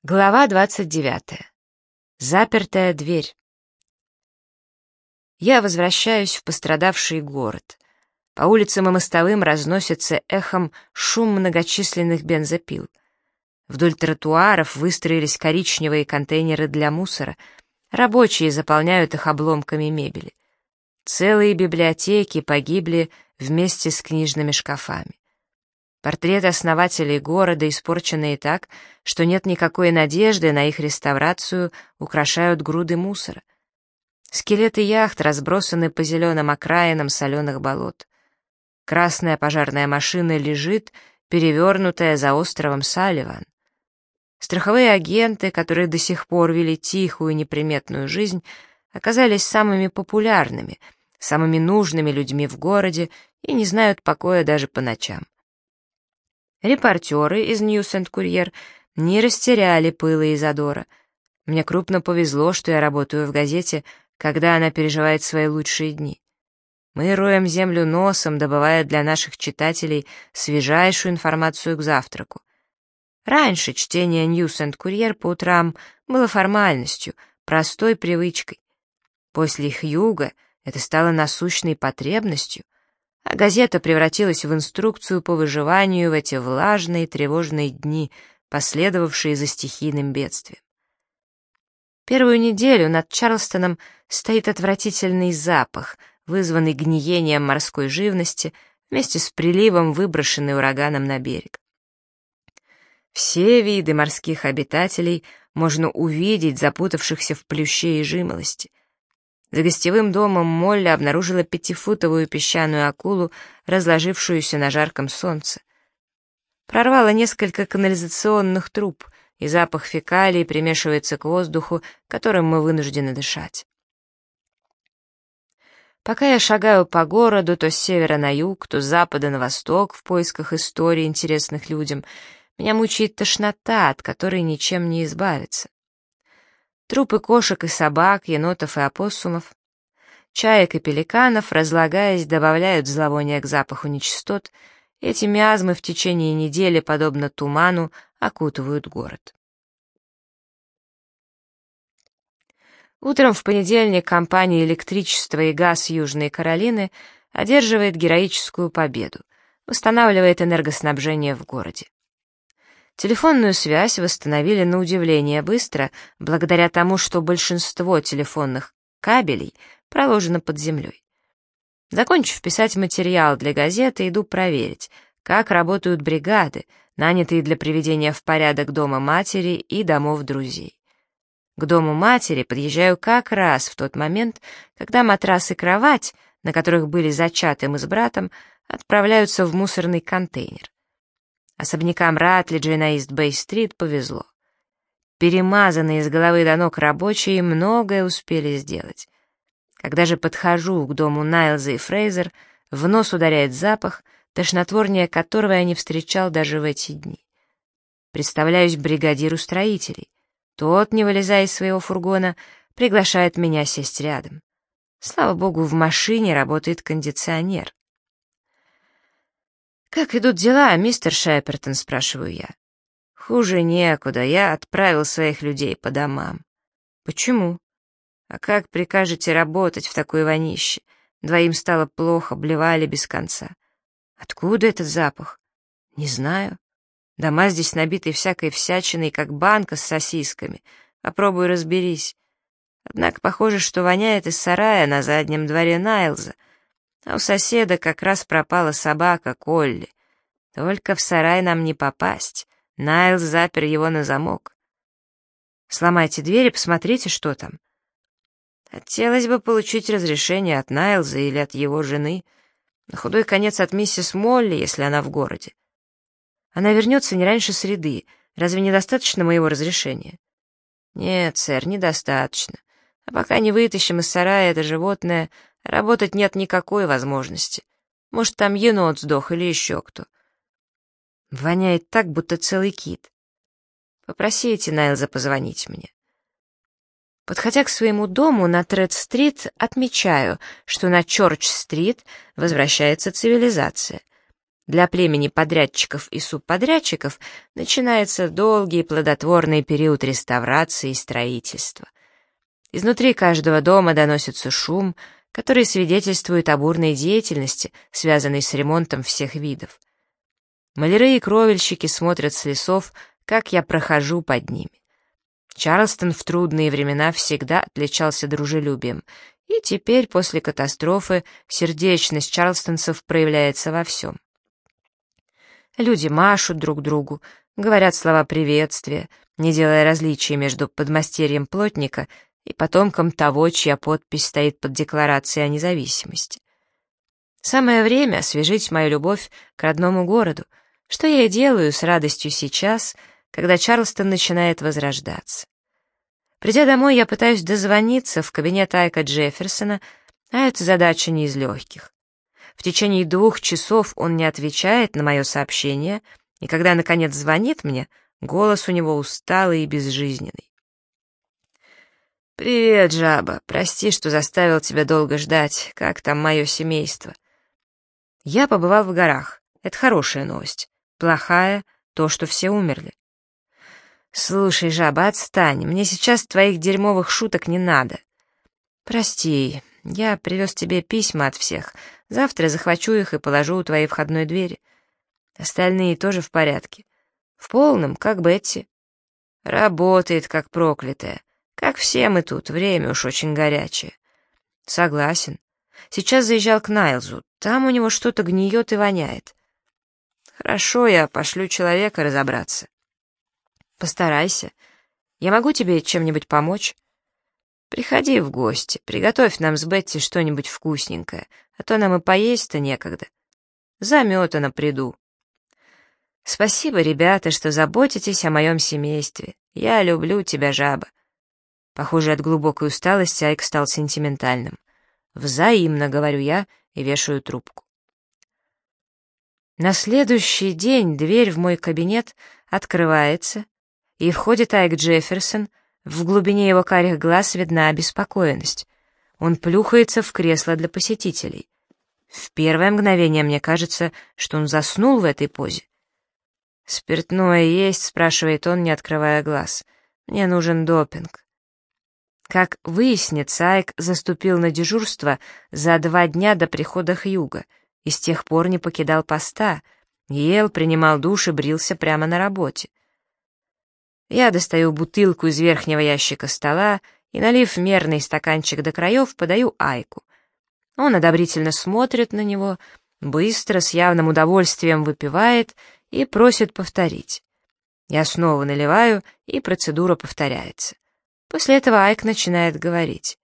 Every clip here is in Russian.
Глава 29. Запертая дверь. Я возвращаюсь в пострадавший город. По улицам и мостовым разносится эхом шум многочисленных бензопил. Вдоль тротуаров выстроились коричневые контейнеры для мусора. Рабочие заполняют их обломками мебели. Целые библиотеки погибли вместе с книжными шкафами. Портреты основателей города, испорченные так, что нет никакой надежды на их реставрацию, украшают груды мусора. Скелеты яхт разбросаны по зеленым окраинам соленых болот. Красная пожарная машина лежит, перевернутая за островом Салливан. Страховые агенты, которые до сих пор вели тихую неприметную жизнь, оказались самыми популярными, самыми нужными людьми в городе и не знают покоя даже по ночам. Репортеры из News and Courier не растеряли пыла и задора. Мне крупно повезло, что я работаю в газете, когда она переживает свои лучшие дни. Мы роем землю носом, добывая для наших читателей свежайшую информацию к завтраку. Раньше чтение News and Courier по утрам было формальностью, простой привычкой. После их юга это стало насущной потребностью, а газета превратилась в инструкцию по выживанию в эти влажные тревожные дни, последовавшие за стихийным бедствием. Первую неделю над Чарльстоном стоит отвратительный запах, вызванный гниением морской живности вместе с приливом, выброшенный ураганом на берег. Все виды морских обитателей можно увидеть, запутавшихся в плюще и жимолости. За гостевым домом Молли обнаружила 5-футовую песчаную акулу, разложившуюся на жарком солнце. Прорвало несколько канализационных труб, и запах фекалий примешивается к воздуху, которым мы вынуждены дышать. Пока я шагаю по городу то с севера на юг, то с запада на восток в поисках историй, интересных людям, меня мучает тошнота, от которой ничем не избавиться. Трупы кошек и собак, енотов и опоссумов, чаек и пеликанов, разлагаясь, добавляют зловоние к запаху нечистот, и эти миазмы в течение недели, подобно туману, окутывают город. Утром в понедельник компания «Электричество и газ Южной Каролины» одерживает героическую победу, восстанавливает энергоснабжение в городе. Телефонную связь восстановили на удивление быстро, благодаря тому, что большинство телефонных кабелей проложено под землей. Закончив писать материал для газеты, иду проверить, как работают бригады, нанятые для приведения в порядок дома матери и домов друзей. К дому матери подъезжаю как раз в тот момент, когда матрас и кровать, на которых были зачаты мы с братом, отправляются в мусорный контейнер. Особнякам Ратлиджей на Ист-Бэй-стрит повезло. Перемазанные с головы до ног рабочие многое успели сделать. Когда же подхожу к дому Найлза и Фрейзер, в нос ударяет запах, тошнотворнее которого я не встречал даже в эти дни. Представляюсь бригадиру строителей. Тот, не вылезая из своего фургона, приглашает меня сесть рядом. Слава богу, в машине работает кондиционер. «Как идут дела, мистер Шепертон?» — спрашиваю я. «Хуже некуда, я отправил своих людей по домам». «Почему?» «А как прикажете работать в такой вонище? Двоим стало плохо, блевали без конца». «Откуда этот запах?» «Не знаю. Дома здесь набиты всякой всячиной, как банка с сосисками. Попробуй разберись. Однако похоже, что воняет из сарая на заднем дворе Найлза. А у соседа как раз пропала собака Колли. Только в сарай нам не попасть. Найлз запер его на замок. Сломайте дверь и посмотрите, что там. Хотелось бы получить разрешение от Найлза или от его жены. На худой конец от миссис Молли, если она в городе. Она вернется не раньше среды. Разве недостаточно моего разрешения? Нет, сэр, недостаточно. А пока не вытащим из сарая это животное, работать нет никакой возможности. Может, там енот сдох или еще кто. Воняет так, будто целый кит. Попросите Найлза позвонить мне. Подходя к своему дому на Тред-стрит, отмечаю, что на Чорч-стрит возвращается цивилизация. Для племени подрядчиков и субподрядчиков начинается долгий и плодотворный период реставрации и строительства. Изнутри каждого дома доносится шум, который свидетельствует о бурной деятельности, связанной с ремонтом всех видов. Маляры и кровельщики смотрят с лесов, как я прохожу под ними. Чарльстон в трудные времена всегда отличался дружелюбием, и теперь, после катастрофы, сердечность чарльстонцев проявляется во всем. Люди машут друг другу, говорят слова приветствия, не делая различий между подмастерьем плотника и потомком того, чья подпись стоит под декларацией о независимости. Самое время освежить мою любовь к родному городу, что я и делаю с радостью сейчас, когда Чарльстон начинает возрождаться. Придя домой, я пытаюсь дозвониться в кабинет Айка Джефферсона, а эта задача не из легких. В течение 2 часов он не отвечает на мое сообщение, и когда, наконец, звонит мне, голос у него усталый и безжизненный. «Привет, жаба. Прости, что заставил тебя долго ждать. Как там мое семейство?» «Я побывал в горах. Это хорошая новость. Плохая — то, что все умерли». «Слушай, жаба, отстань. Мне сейчас твоих дерьмовых шуток не надо». «Прости, я привез тебе письма от всех. Завтра захвачу их и положу у твоей входной двери. Остальные тоже в порядке. В полном, как Бетти. Работает, как проклятая. Как все мы тут, время уж очень горячее». «Согласен. Сейчас заезжал к Найлзу. Там у него что-то гниет и воняет». «Хорошо, я пошлю человека разобраться». «Постарайся. Я могу тебе чем-нибудь помочь?» «Приходи в гости, приготовь нам с Бетти что-нибудь вкусненькое, а то нам и поесть-то некогда. Заметано приду». «Спасибо, ребята, что заботитесь о моем семействе. Я люблю тебя, жаба». Похоже, от глубокой усталости Айк стал сентиментальным. «Взаимно», — говорю я и вешаю трубку. На следующий день дверь в мой кабинет открывается, и входит Айк Джефферсон. В глубине его карих глаз видна обеспокоенность. Он плюхается в кресло для посетителей. В первое мгновение мне кажется, что он заснул в этой позе. «Спиртное есть?» — спрашивает он, не открывая глаз. «Мне нужен допинг». Как выяснится, Айк заступил на дежурство за 2 дня до прихода Хьюга и с тех пор не покидал поста, ел, принимал душ и брился прямо на работе. Я достаю бутылку из верхнего ящика стола и, налив мерный стаканчик до краев, подаю Айку. Он одобрительно смотрит на него, быстро, с явным удовольствием выпивает и просит повторить. Я снова наливаю, и процедура повторяется. После этого Айк начинает говорить.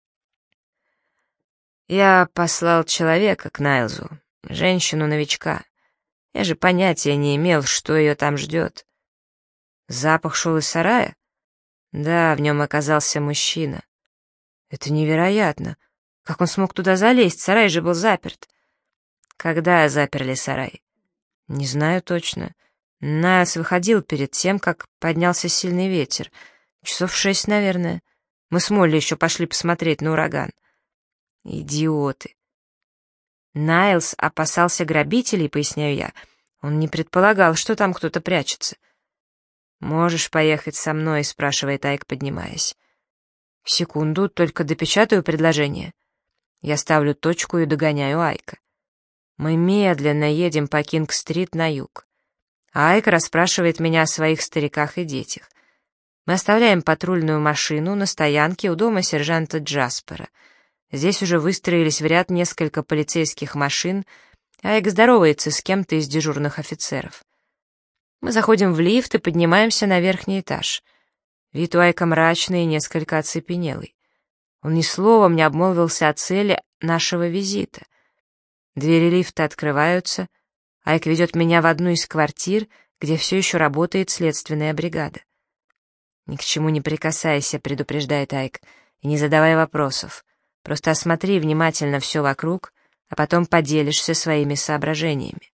«Я послал человека к Найлзу, женщину-новичка. Я же понятия не имел, что ее там ждет. Запах шел из сарая? Да, в нем оказался мужчина. Это невероятно. Как он смог туда залезть? Сарай же был заперт. Когда заперли сарай? Не знаю точно. Найлз выходил перед тем, как поднялся сильный ветер. Часов 6, наверное. Мы с Молли еще пошли посмотреть на ураган. Идиоты. Найлз опасался грабителей, поясняю я. Он не предполагал, что там кто-то прячется. «Можешь поехать со мной?» — спрашивает Айк, поднимаясь. Секунду, только допечатаю предложение. Я ставлю точку и догоняю Айка. Мы медленно едем по Кинг-стрит на юг. Айк расспрашивает меня о своих стариках и детях. Мы оставляем патрульную машину на стоянке у дома сержанта Джаспера. Здесь уже выстроились в ряд несколько полицейских машин. Айк здоровается с кем-то из дежурных офицеров. Мы заходим в лифт и поднимаемся на верхний этаж. Вид у Айка мрачный и несколько оцепенелый. Он ни словом не обмолвился о цели нашего визита. Двери лифта открываются. Айк ведет меня в одну из квартир, где все еще работает следственная бригада. «Ни к чему не прикасайся», — предупреждает Айк, — «и не задавай вопросов. Просто осмотри внимательно все вокруг, а потом поделишься своими соображениями».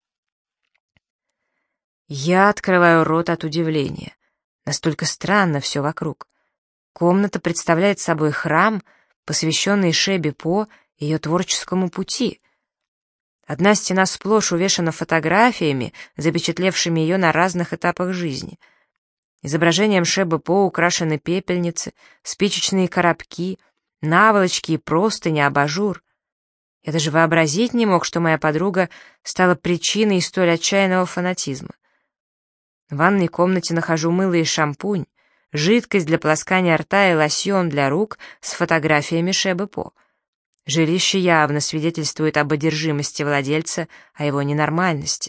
Я открываю рот от удивления. Настолько странно все вокруг. Комната представляет собой храм, посвященный Шебе По и ее творческому пути. Одна стена сплошь увешана фотографиями, запечатлевшими ее на разных этапах жизни. Изображением Шебы По украшены пепельницы, спичечные коробки, наволочки и простыни, абажур. Я даже вообразить не мог, что моя подруга стала причиной столь отчаянного фанатизма. В ванной комнате нахожу мыло и шампунь, жидкость для полоскания рта и лосьон для рук с фотографиями Шебы По. Жилище явно свидетельствует об одержимости владельца, о его ненормальности.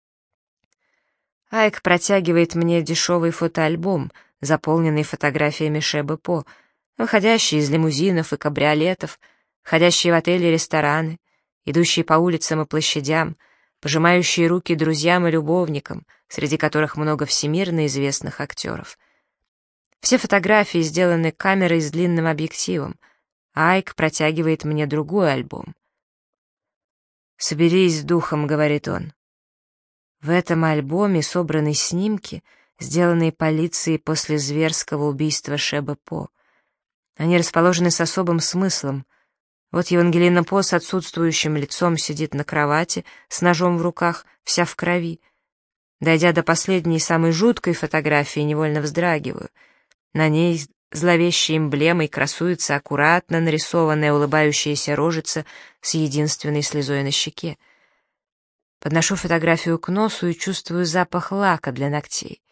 Айк протягивает мне дешевый фотоальбом, заполненный фотографиями Шебы По, выходящие из лимузинов и кабриолетов, ходящие в отели и рестораны, идущие по улицам и площадям, пожимающие руки друзьям и любовникам, среди которых много всемирно известных актеров. Все фотографии сделаны камерой с длинным объективом. Айк протягивает мне другой альбом. «Соберись с духом», — говорит он. В этом альбоме собраны снимки, сделанные полицией после зверского убийства Шебы По. Они расположены с особым смыслом. Вот Евангелина По с отсутствующим лицом сидит на кровати, с ножом в руках, вся в крови. Дойдя до последней, самой жуткой фотографии, невольно вздрагиваю. На ней зловещей эмблемой красуется аккуратно нарисованная улыбающаяся рожица с единственной слезой на щеке. Подношу фотографию к носу и чувствую запах лака для ногтей.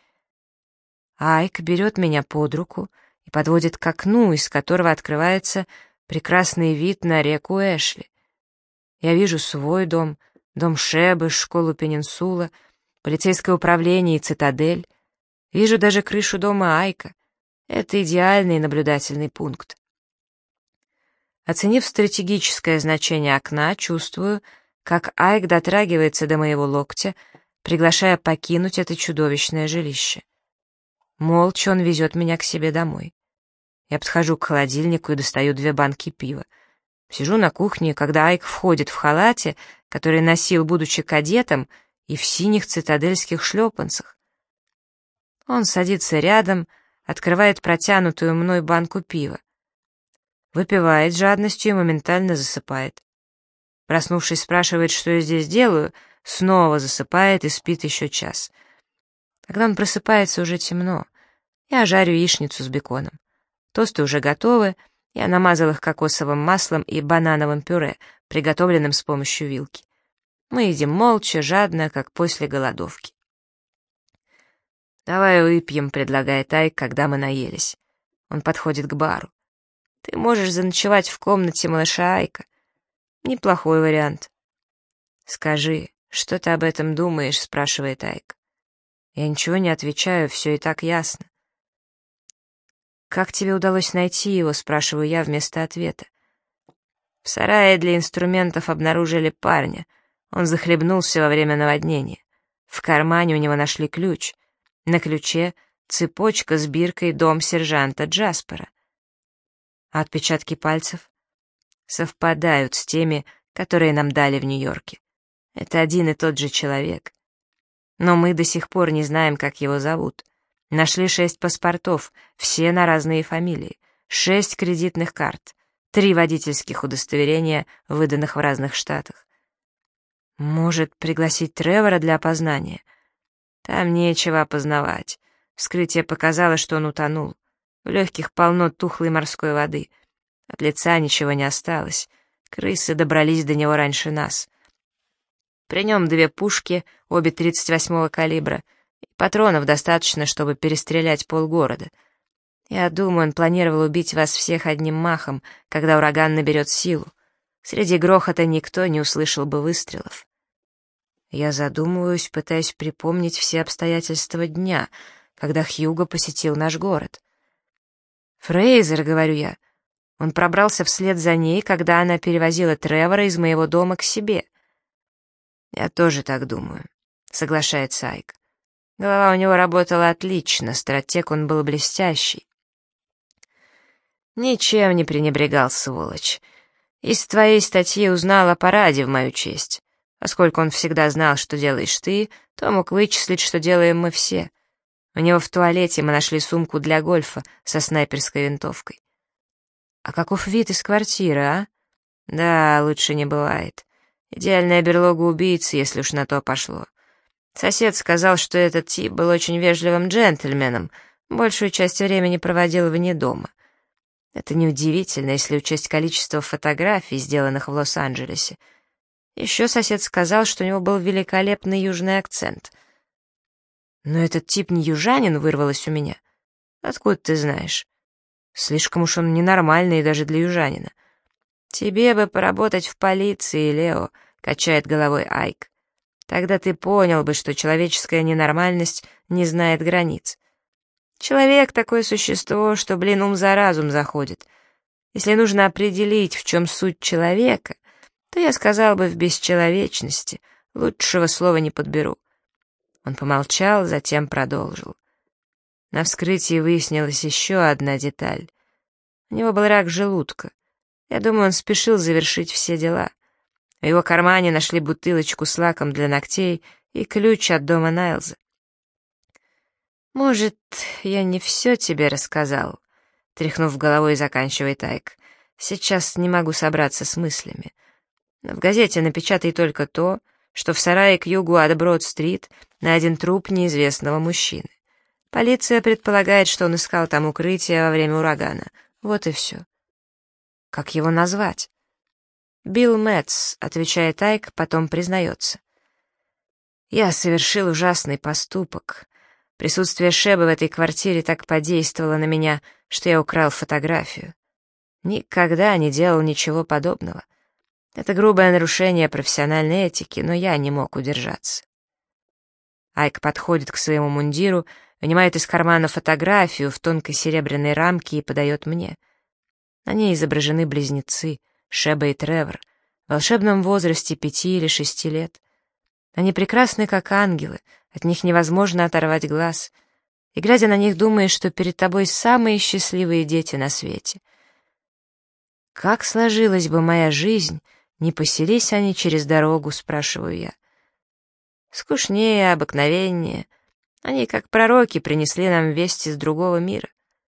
Айк берет меня под руку и подводит к окну, из которого открывается прекрасный вид на реку Эшли. Я вижу свой дом, дом Шебы, школу Пенинсула, полицейское управление и цитадель. Вижу даже крышу дома Айка. Это идеальный наблюдательный пункт. Оценив стратегическое значение окна, чувствую, как Айк дотрагивается до моего локтя, приглашая покинуть это чудовищное жилище. Молча он везет меня к себе домой. Я подхожу к холодильнику и достаю 2 банки пива. Сижу на кухне, когда Айк входит в халате, который носил, будучи кадетом, и в синих цитадельских шлепанцах. Он садится рядом, открывает протянутую мной банку пива. Выпивает с жадностью и моментально засыпает. Проснувшись, спрашивает, что я здесь делаю, снова засыпает и спит еще час. Когда он просыпается, уже темно. Я жарю яичницу с беконом. Тосты уже готовы, я намазал их кокосовым маслом и банановым пюре, приготовленным с помощью вилки. Мы едим молча, жадно, как после голодовки. «Давай выпьем», — предлагает Айк, когда мы наелись. Он подходит к бару. «Ты можешь заночевать в комнате малыша Айка. Неплохой вариант». «Скажи, что ты об этом думаешь?» — спрашивает Айк. Я ничего не отвечаю, все и так ясно. «Как тебе удалось найти его?» — спрашиваю я вместо ответа. В сарае для инструментов обнаружили парня. Он захлебнулся во время наводнения. В кармане у него нашли ключ. На ключе цепочка с биркой «Дом сержанта Джаспера». А отпечатки пальцев совпадают с теми, которые нам дали в Нью-Йорке. Это один и тот же человек. Но мы до сих пор не знаем, как его зовут. Нашли 6 паспортов, все на разные фамилии, 6 кредитных карт, 3 водительских удостоверения, выданных в разных штатах. Может, пригласить Тревора для опознания? Там нечего опознавать. Вскрытие показало, что он утонул. В легких полно тухлой морской воды. От лица ничего не осталось. Крысы добрались до него раньше нас. При нем 2 пушки, обе 38-го калибра, и патронов достаточно, чтобы перестрелять полгорода. Я думаю, он планировал убить вас всех одним махом, когда ураган наберет силу. Среди грохота никто не услышал бы выстрелов. Я задумываюсь, пытаясь припомнить все обстоятельства дня, когда Хьюго посетил наш город. «Фрейзер», — говорю я, — он пробрался вслед за ней, когда она перевозила Тревора из моего дома к себе. «Я тоже так думаю», — соглашается Айк. Голова у него работала отлично, стратег он был блестящий. Ничем не пренебрегал, сволочь. Из твоей статьи узнал о параде в мою честь. Поскольку он всегда знал, что делаешь ты, то мог вычислить, что делаем мы все. У него в туалете мы нашли сумку для гольфа со снайперской винтовкой. А каков вид из квартиры, а? Да, лучше не бывает. Идеальная берлога убийцы, если уж на то пошло. Сосед сказал, что этот тип был очень вежливым джентльменом, большую часть времени проводил вне дома. Это неудивительно, если учесть количество фотографий, сделанных в Лос-Анджелесе. Еще сосед сказал, что у него был великолепный южный акцент. «Но этот тип не южанин», — вырвалось у меня. «Откуда ты знаешь?» «Слишком уж он ненормальный даже для южанина». «Тебе бы поработать в полиции, Лео», — качает головой Айк. «Тогда ты понял бы, что человеческая ненормальность не знает границ. Человек — такое существо, что, ум за разум заходит. Если нужно определить, в чем суть человека, то я сказал бы в бесчеловечности, лучшего слова не подберу». Он помолчал, затем продолжил. На вскрытии выяснилась еще одна деталь. У него был рак желудка. Я думаю, он спешил завершить все дела. В его кармане нашли бутылочку с лаком для ногтей и ключ от дома Найлза. «Может, я не все тебе рассказал?» Тряхнув головой, заканчивает Айк. «Сейчас не могу собраться с мыслями. Но в газете напечатай только то, что в сарае к югу от Брод-стрит найден труп неизвестного мужчины. Полиция предполагает, что он искал там укрытие во время урагана. Вот и все». «Как его назвать?» «Билл Мэтс», — отвечает Айк, потом признается. «Я совершил ужасный поступок. Присутствие Шебы в этой квартире так подействовало на меня, что я украл фотографию. Никогда не делал ничего подобного. Это грубое нарушение профессиональной этики, но я не мог удержаться». Айк подходит к своему мундиру, вынимает из кармана фотографию в тонкой серебряной рамке и подает мне. На ней изображены близнецы, Шеба и Тревор, в волшебном возрасте 5 или 6 лет. Они прекрасны, как ангелы, от них невозможно оторвать глаз. И, глядя на них, думаешь, что перед тобой самые счастливые дети на свете. «Как сложилась бы моя жизнь, не поселись они через дорогу?» — спрашиваю я. «Скучнее, обыкновеннее. Они, как пророки, принесли нам весть из другого мира».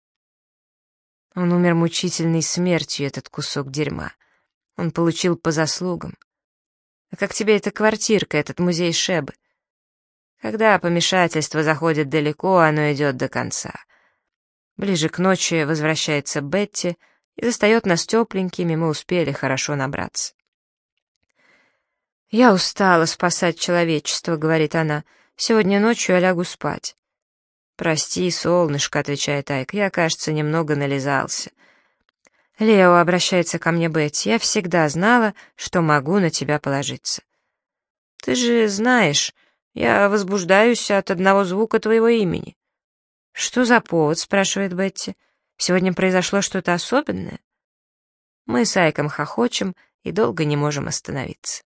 Он умер мучительной смертью, этот кусок дерьма. Он получил по заслугам. А как тебе эта квартирка, этот музей Шебы? Когда помешательство заходит далеко, оно идет до конца. Ближе к ночи возвращается Бетти и застает нас тепленькими, мы успели хорошо набраться. «Я устала спасать человечество», — говорит она. «Сегодня ночью я лягу спать». «Прости, солнышко», — отвечает Айк, — «я, кажется, немного нализался». «Лео», — обращается ко мне Бетти, — «я всегда знала, что могу на тебя положиться». «Ты же знаешь, я возбуждаюсь от одного звука твоего имени». «Что за повод?» — спрашивает Бетти. «Сегодня произошло что-то особенное?» Мы с Айком хохочем и долго не можем остановиться.